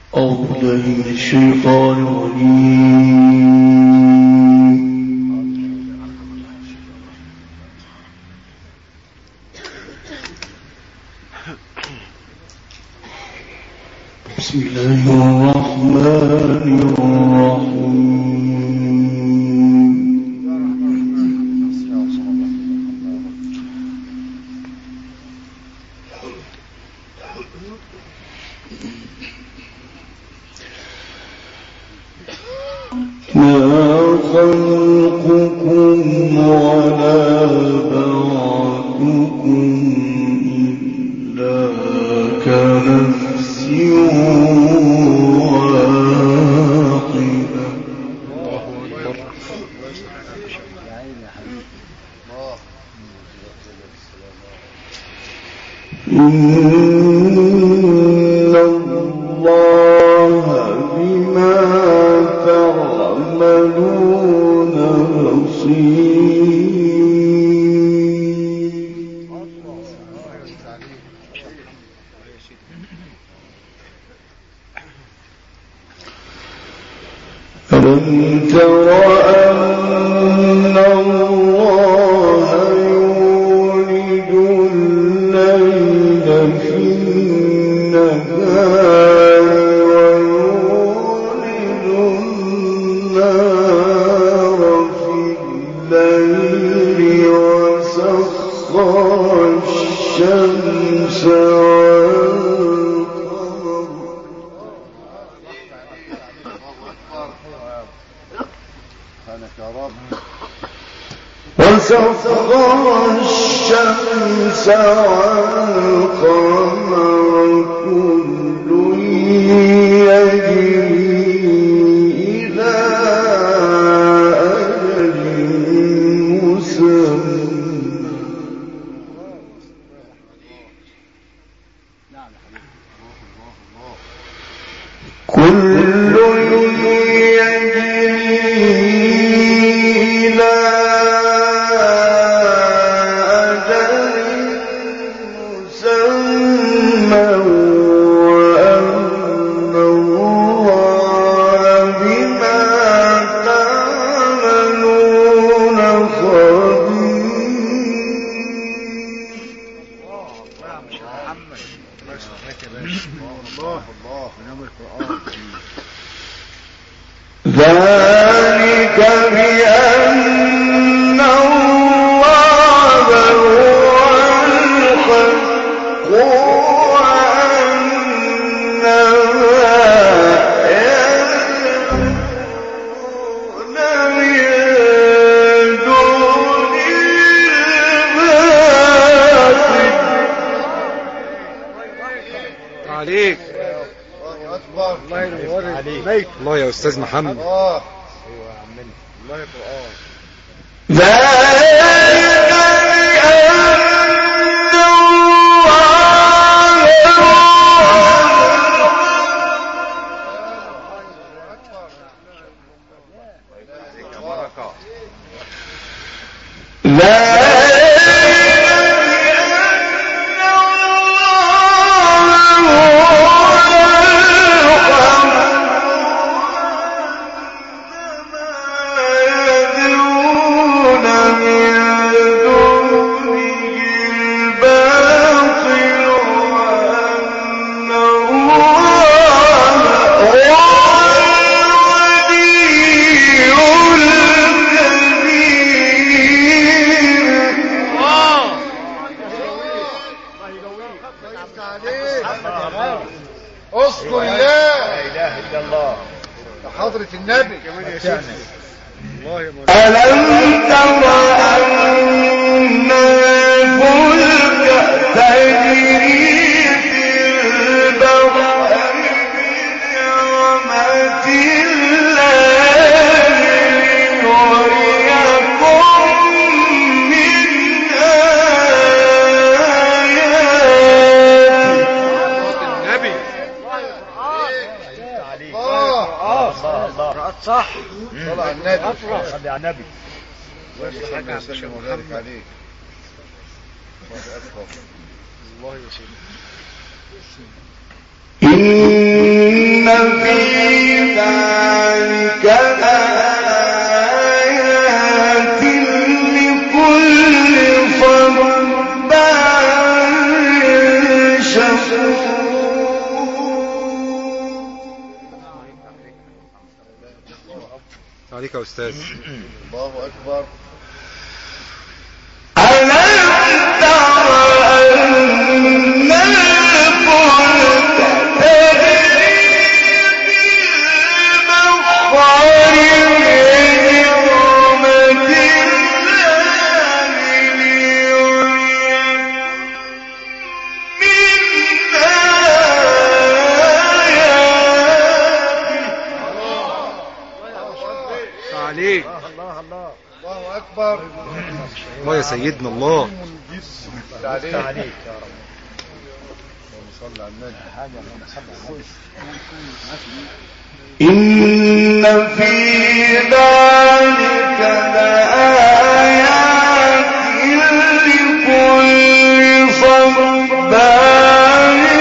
أعوذ بالله من الشيطان الرجيم. بسم الله الرحمن الرحيم. خلقكم ولا بعثكم إلا كنفس واحدة. إن الله بما تعملون ألم تر أن الله يولج الليل في النهار ويولج النهار في الليل وسخر الشمس والقمر كل يجري إلى أجل مسمى. كل ذلك بأن الله هو الحق وأن ما يدعون من دون الباطل. عليك الله ينور عليك. الله يا أستاذ محمد. ايوه يا عمنا. الله يا قرآن. ذلك بأن الله اذكر الله. لا اله الا الله. حضرة النبي كمان يا شيخ. الله يا مولانا. ألم تر أن الفلك تجري في البحر بنعمة الله لنريكم من قرأت صح. صلى على النبي. صلى على النبي. ويصلح حاجة عبد الشيخ محمد عليك. الله يسلمك. إن في ذلك لآيات لكل صبار شكور. عليك يا أستاذ. الله أكبر. ألم تر أن الفلك تجري بالبحر بنعمة الله ليريكم من آياته. عليك. الله أكبر. الله يا سيدنا الله. عليك يا رب. اللهم صل على النبي. إن في ذلك لآيات لكل صبار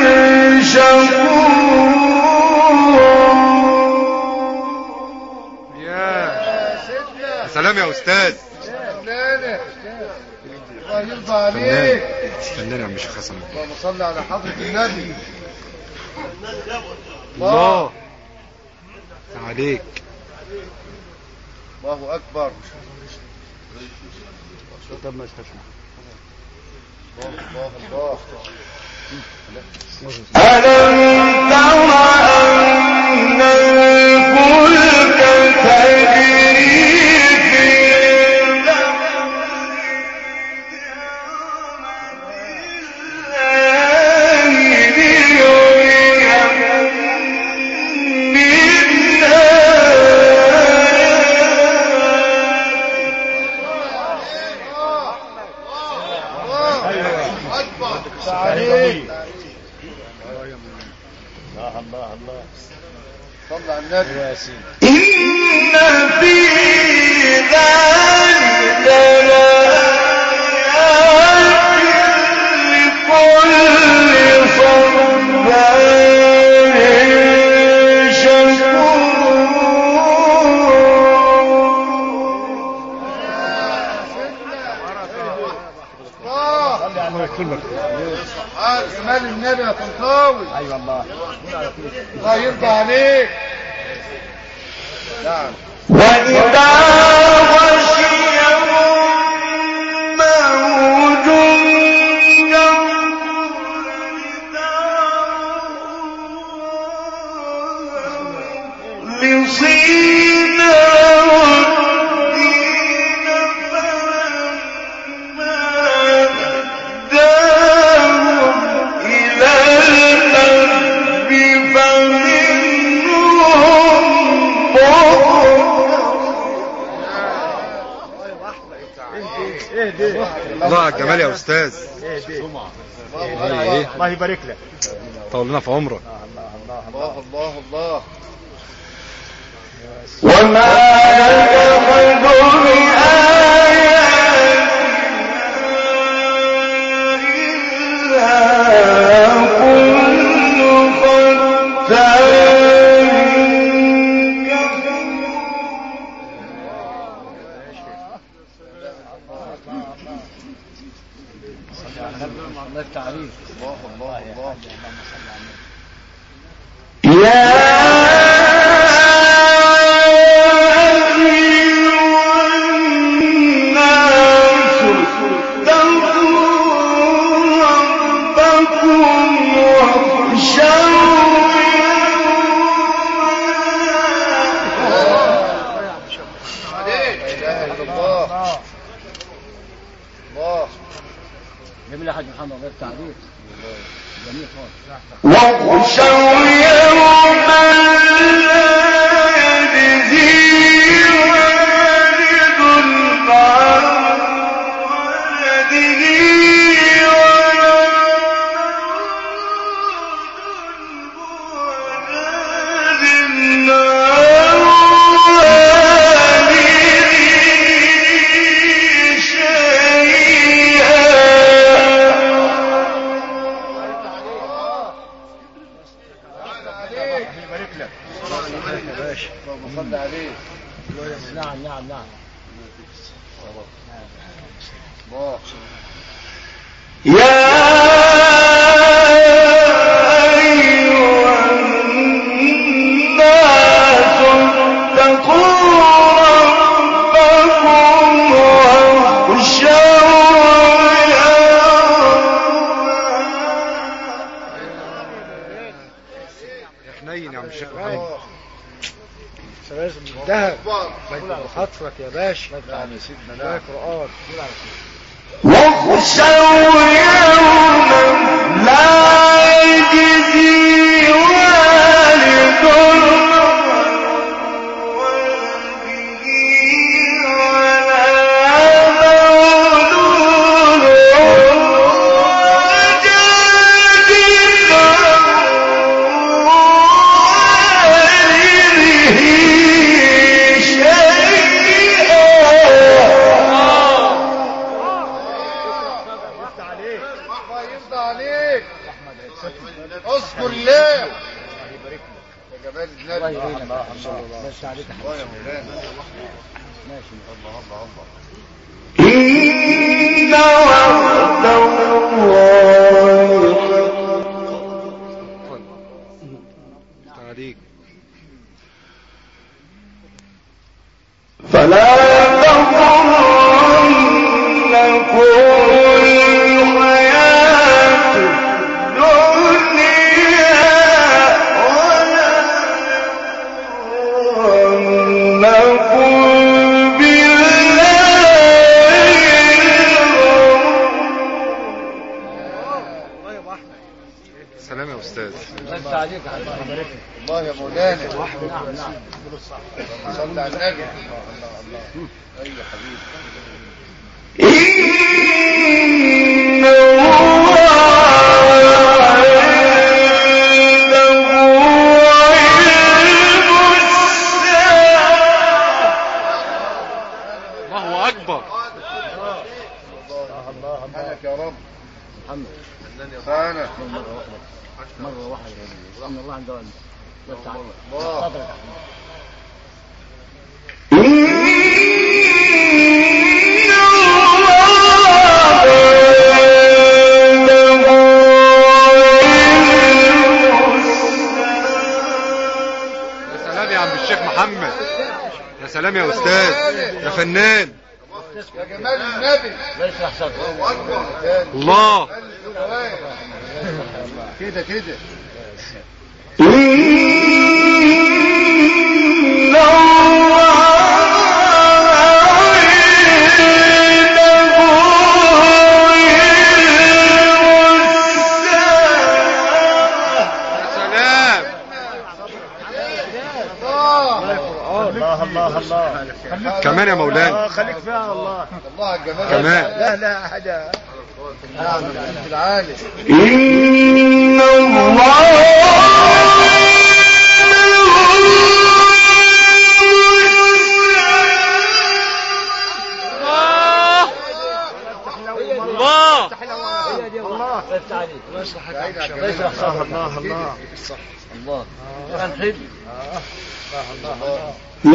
شكور. يا سلام يا أستاذ. الله يرضى عليك. استناني يا عم الشيخ حسن. اللهم صل على حضرة النبي. الله عليك. الله أكبر. الله الله الله. ألم تر أن الفلك تجري في صل على النبي. إن في ذلك لآيات لكل صبار شكور. الله يكرمك. جمال النبي يا طنطاوي. ايوه الله. الله يرضى عليك. نعم. وإذا غشيهم موج لصينا والدين فلما ناداهم إلى الأرض فمنهم الله على الجمال يا أستاذ. الله يبارك لك. طول لنا في عمرك. الله الله الله. وما يجحد بآياتنا إلا كل ختان كفور. الله الله الله. يا جميل يا حاج محمد. الله التعليق جميل خالص. واخشوا يوما لا يجزي والد عن ولده ولا مولود عن والده شيئا. يبارك لك يا باشا. اللهم صل عليه. نعم نعم نعم. الله. يا الذهب بخاطرك يا باشا. يعني سيدنا ده قرآن. واخشوا يوما لا يجزي والد اذكر الله. يا جمال النبي. الله يرينا ما شاء الله. بس عليك الله يا مولانا. ماشي. الله الله الله. إن وعد الله عليك. فلا تغرنكم سلام يا استاذ. بس عليك الله يا مولانا. نعم نعم. صلى على النبي. الله الله. ايوه حبيبي. الله أكبر. سبحانك يا رب. محمد أنا مرة واحدة إن الله عنده بس عليك. الله. صدرك. الشيخ محمد. يا سلام يا استاذ يا فنان. يا جمال النبي. لا يشرح صدرك. الله اكبر. الله. كده كده. الله الله. كمان يا مولانا. خليك فيها الله. الله الجمال. كمان. لا لا حاجة. نعم العالي. إن الله الله بس عليك. الله الله الله. الله كان حلو. الله.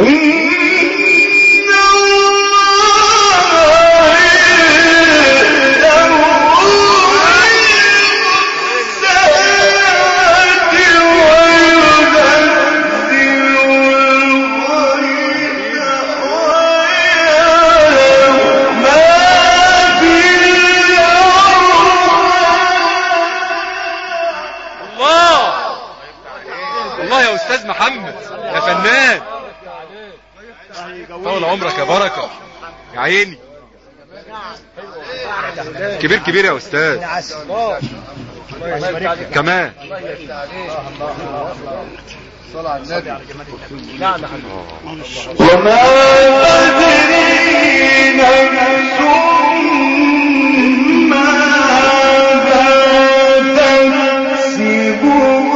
الله يا استاذ محمد يا فنان. طول عمرك يا بركة يا عيني. كبير كبير يا استاذ. كمان. صلى على النبي. نعم وما تدري نفس ماذا تكسب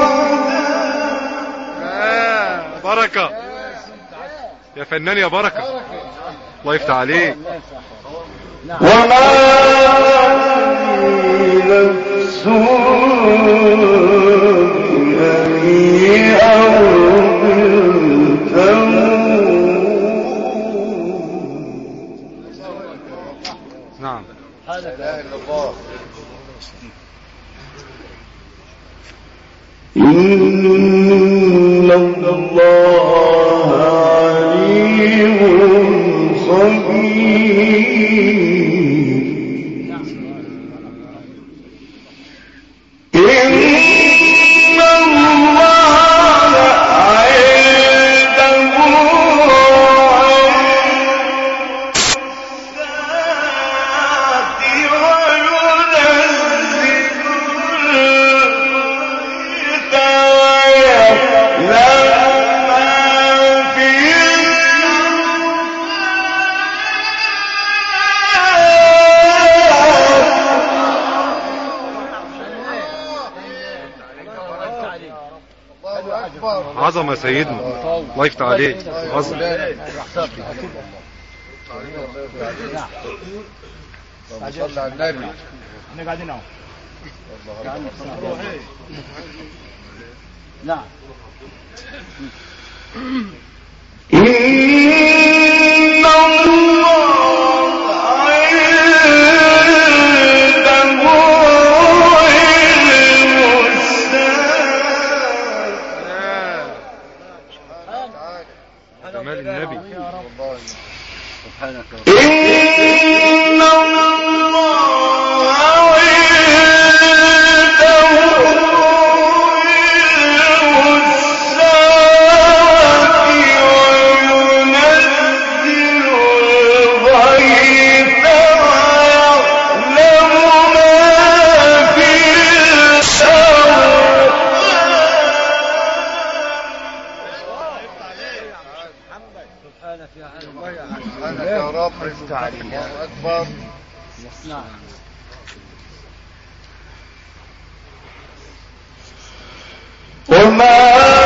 غدا. بركة يا فنان يا بركة. الله يفتح عليك. وما تدري نفس نعم. لا اله الا الله. إن الله عليم خبير. إن الله عظمة يا سيدنا، الله يفتح عليك. عظمة. صلى على النبي. احنا قاعدين اهو. نعم. إن الله جمال النبي. سبحانك يا رب. إن الله عنده الساعة وينزل الغيث ويعلم ما في الأرض. سبحانك يا عالم. سبحانك يا رب. الله اكبر. نعم. وما